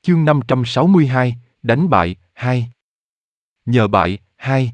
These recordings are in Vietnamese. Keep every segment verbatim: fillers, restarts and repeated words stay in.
Chương năm trăm sáu mươi hai, đánh bại, hai. Nhờ bại, hai.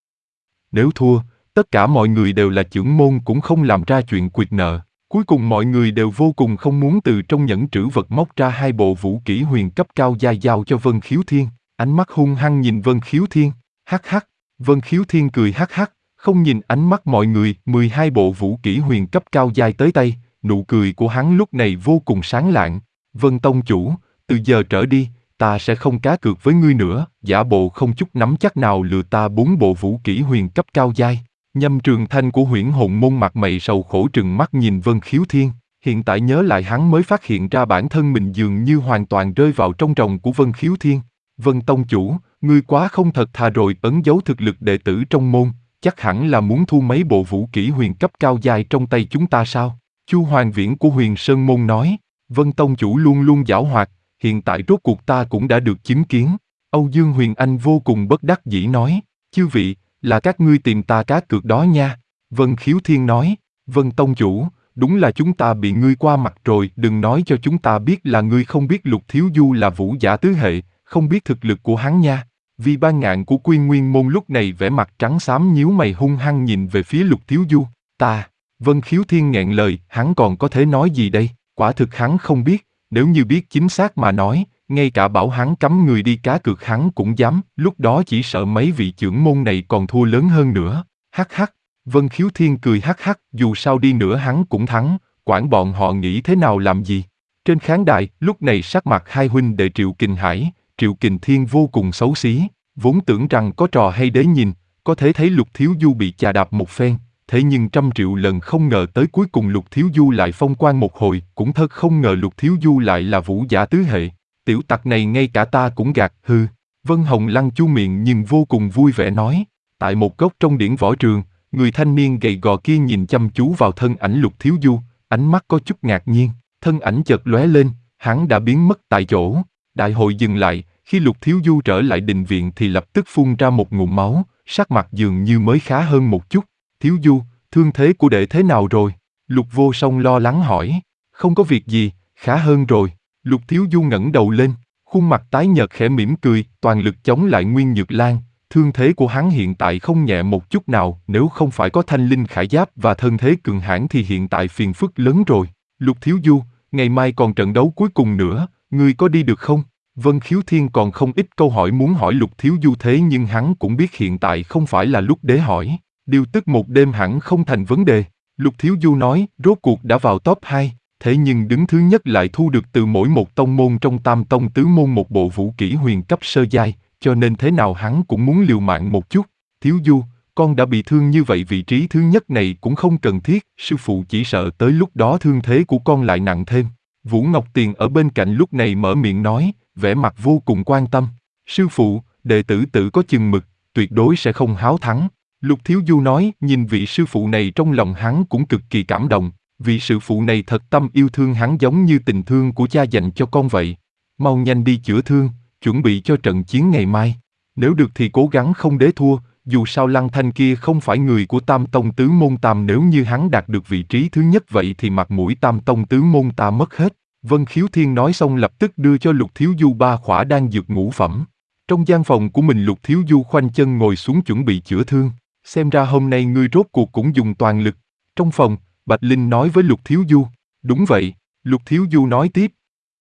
Nếu thua, tất cả mọi người đều là chưởng môn cũng không làm ra chuyện quyệt nợ. Cuối cùng mọi người đều vô cùng không muốn từ trong nhẫn trữ vật móc ra hai bộ vũ kỹ huyền cấp cao giai giao cho Vân Khiếu Thiên. Ánh mắt hung hăng nhìn Vân Khiếu Thiên, hắc hắc. Vân Khiếu Thiên cười hắc hắc, không nhìn ánh mắt mọi người. mười hai bộ vũ kỹ huyền cấp cao giai tới tay, nụ cười của hắn lúc này vô cùng sáng lạng. Vân Tông chủ, từ giờ trở đi, ta sẽ không cá cược với ngươi nữa. Giả bộ không chút nắm chắc nào lừa ta bốn bộ vũ kỹ huyền cấp cao giai. Nhâm Trường Thanh của Huyễn Hồn Môn mặt mày sầu khổ trừng mắt nhìn Vân Khiếu Thiên. Hiện tại nhớ lại hắn mới phát hiện ra bản thân mình dường như hoàn toàn rơi vào trong ròng của Vân Khiếu Thiên. Vân Tông chủ, ngươi quá không thật thà rồi. Ẩn giấu thực lực đệ tử trong môn, chắc hẳn là muốn thu mấy bộ vũ kỹ huyền cấp cao giai trong tay chúng ta sao? Chu Hoàng Viễn của Huyền Sơn Môn nói. Vân Tông chủ luôn luôn giảo hoạt, hiện tại rốt cuộc ta cũng đã được chứng kiến. Âu Dương Huyền Anh vô cùng bất đắc dĩ nói. Chư vị, là các ngươi tìm ta cá cược đó nha. Vân Khiếu Thiên nói. Vân Tông chủ, đúng là chúng ta bị ngươi qua mặt rồi. Đừng nói cho chúng ta biết là ngươi không biết Lục Thiếu Du là vũ giả tứ hệ, không biết thực lực của hắn nha. Vì Ban Ngạn của Quy Nguyên Môn lúc này vẻ mặt trắng xám nhíu mày hung hăng nhìn về phía Lục Thiếu Du. Ta, Vân Khiếu Thiên nghẹn lời, hắn còn có thể nói gì đây? Quả thực hắn không biết, nếu như biết chính xác mà nói, ngay cả bảo hắn cấm người đi cá cược hắn cũng dám, lúc đó chỉ sợ mấy vị trưởng môn này còn thua lớn hơn nữa. Hắc hắc, Vân Khiếu Thiên cười hắc hắc, dù sao đi nữa hắn cũng thắng, quản bọn họ nghĩ thế nào làm gì. Trên khán đài, lúc này sắc mặt hai huynh đệ Triệu Kình Hải, Triệu Kình Thiên vô cùng xấu xí, vốn tưởng rằng có trò hay để nhìn, có thể thấy Lục Thiếu Du bị chà đạp một phen. Thế nhưng trăm triệu lần không ngờ tới cuối cùng Lục Thiếu Du lại phong quang một hồi, cũng thật không ngờ Lục Thiếu Du lại là vũ giả tứ hệ. Tiểu tặc này ngay cả ta cũng gạt, hư. Vân Hồng Lăng chu miệng nhưng vô cùng vui vẻ nói. Tại một góc trong điển võ trường, người thanh niên gầy gò kia nhìn chăm chú vào thân ảnh Lục Thiếu Du, ánh mắt có chút ngạc nhiên, thân ảnh chợt lóe lên, hắn đã biến mất tại chỗ. Đại hội dừng lại, khi Lục Thiếu Du trở lại đình viện thì lập tức phun ra một ngụm máu, sắc mặt dường như mới khá hơn một chút. Thiếu Du, thương thế của đệ thế nào rồi? Lục Vô Song lo lắng hỏi. Không có việc gì, khá hơn rồi. Lục Thiếu Du ngẩng đầu lên, khuôn mặt tái nhợt khẽ mỉm cười, toàn lực chống lại Nguyên Nhược Lan. Thương thế của hắn hiện tại không nhẹ một chút nào, nếu không phải có thanh linh khải giáp và thân thế cường hãn thì hiện tại phiền phức lớn rồi. Lục Thiếu Du, ngày mai còn trận đấu cuối cùng nữa, ngươi có đi được không? Vân Khiếu Thiên còn không ít câu hỏi muốn hỏi Lục Thiếu Du thế nhưng hắn cũng biết hiện tại không phải là lúc để hỏi. Điều tức một đêm hẳn không thành vấn đề. Lục Thiếu Du nói, rốt cuộc đã vào top hai, thế nhưng đứng thứ nhất lại thu được từ mỗi một tông môn trong tam tông tứ môn một bộ vũ kỹ huyền cấp sơ giai, cho nên thế nào hắn cũng muốn liều mạng một chút. Thiếu Du, con đã bị thương như vậy vị trí thứ nhất này cũng không cần thiết, sư phụ chỉ sợ tới lúc đó thương thế của con lại nặng thêm. Vũ Ngọc Tiền ở bên cạnh lúc này mở miệng nói, vẻ mặt vô cùng quan tâm. Sư phụ, đệ tử tự có chừng mực, tuyệt đối sẽ không háo thắng. Lục Thiếu Du nói, nhìn vị sư phụ này trong lòng hắn cũng cực kỳ cảm động, vị sư phụ này thật tâm yêu thương hắn giống như tình thương của cha dành cho con vậy. Mau nhanh đi chữa thương, chuẩn bị cho trận chiến ngày mai. Nếu được thì cố gắng không để thua, dù sao Lăng Thanh kia không phải người của Tam Tông Tứ Môn Tam, nếu như hắn đạt được vị trí thứ nhất vậy thì mặt mũi Tam Tông Tứ Môn ta mất hết. Vân Khiếu Thiên nói xong lập tức đưa cho Lục Thiếu Du ba khỏa đan dược ngũ phẩm. Trong gian phòng của mình Lục Thiếu Du khoanh chân ngồi xuống chuẩn bị chữa thương. Xem ra hôm nay ngươi rốt cuộc cũng dùng toàn lực. Trong phòng, Bạch Linh nói với Lục Thiếu Du. Đúng vậy, Lục Thiếu Du nói tiếp.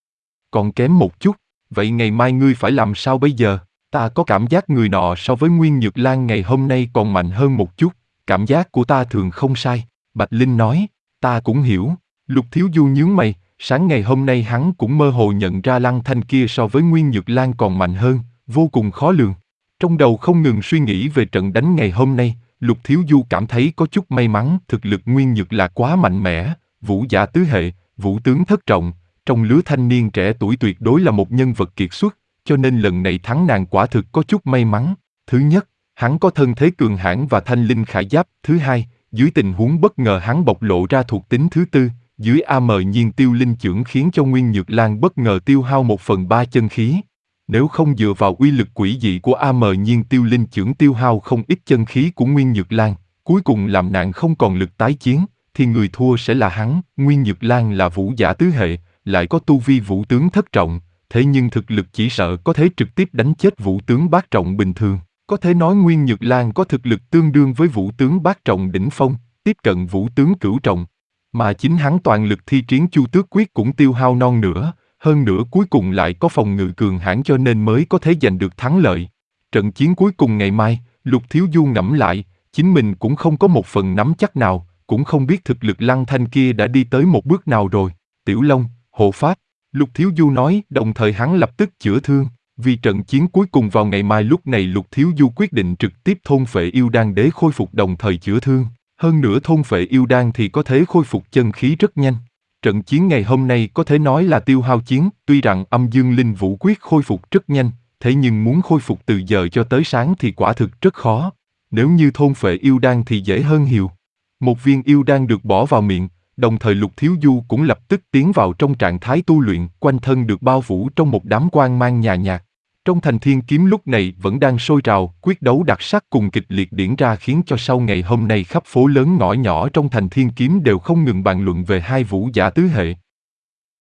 Còn kém một chút, vậy ngày mai ngươi phải làm sao bây giờ? Ta có cảm giác người nọ so với Nguyên Nhược Lan ngày hôm nay còn mạnh hơn một chút, cảm giác của ta thường không sai. Bạch Linh nói, ta cũng hiểu. Lục Thiếu Du nhướng mày, sáng ngày hôm nay hắn cũng mơ hồ nhận ra Lăng Thanh kia so với Nguyên Nhược Lan còn mạnh hơn, vô cùng khó lường. Trong đầu không ngừng suy nghĩ về trận đánh ngày hôm nay, Lục Thiếu Du cảm thấy có chút may mắn, thực lực Nguyên Nhược là quá mạnh mẽ, vũ giả tứ hệ, vũ tướng thất trọng, trong lứa thanh niên trẻ tuổi tuyệt đối là một nhân vật kiệt xuất, cho nên lần này thắng nàng quả thực có chút may mắn. Thứ nhất, hắn có thân thế cường hãn và thanh linh khải giáp. Thứ hai, dưới tình huống bất ngờ hắn bộc lộ ra thuộc tính thứ tư, dưới A M nhiên tiêu linh chưởng khiến cho Nguyên Nhược Lan bất ngờ tiêu hao một phần ba chân khí. Nếu không dựa vào uy lực quỷ dị của A M nhiên tiêu linh chưởng tiêu hao không ít chân khí của Nguyên Nhược Lan, cuối cùng làm nạn không còn lực tái chiến, thì người thua sẽ là hắn. Nguyên Nhược Lan là vũ giả tứ hệ, lại có tu vi vũ tướng thất trọng, thế nhưng thực lực chỉ sợ có thể trực tiếp đánh chết vũ tướng bát trọng bình thường. Có thể nói Nguyên Nhược Lan có thực lực tương đương với vũ tướng bát trọng đỉnh phong, tiếp cận vũ tướng cửu trọng. Mà chính hắn toàn lực thi triển Chu Tước Quyết cũng tiêu hao non nữa, hơn nữa cuối cùng lại có phòng ngự cường hãn cho nên mới có thể giành được thắng lợi. Trận chiến cuối cùng ngày mai, Lục Thiếu Du ngẫm lại, chính mình cũng không có một phần nắm chắc nào, cũng không biết thực lực Lăng Thanh kia đã đi tới một bước nào rồi. Tiểu Long, hộ pháp, Lục Thiếu Du nói, đồng thời hắn lập tức chữa thương. Vì trận chiến cuối cùng vào ngày mai lúc này Lục Thiếu Du quyết định trực tiếp thôn phệ yêu đan để khôi phục đồng thời chữa thương. Hơn nữa thôn phệ yêu đan thì có thể khôi phục chân khí rất nhanh. Trận chiến ngày hôm nay có thể nói là tiêu hao chiến, tuy rằng âm dương linh vũ quyết khôi phục rất nhanh, thế nhưng muốn khôi phục từ giờ cho tới sáng thì quả thực rất khó. Nếu như thôn phệ yêu đan thì dễ hơn nhiều. Một viên yêu đan được bỏ vào miệng, đồng thời Lục Thiếu Du cũng lập tức tiến vào trong trạng thái tu luyện, quanh thân được bao phủ trong một đám quang mang nhàn nhạt. Trong thành thiên kiếm lúc này vẫn đang sôi trào, quyết đấu đặc sắc cùng kịch liệt diễn ra khiến cho sau ngày hôm nay khắp phố lớn ngõ nhỏ trong thành thiên kiếm đều không ngừng bàn luận về hai vũ giả tứ hệ.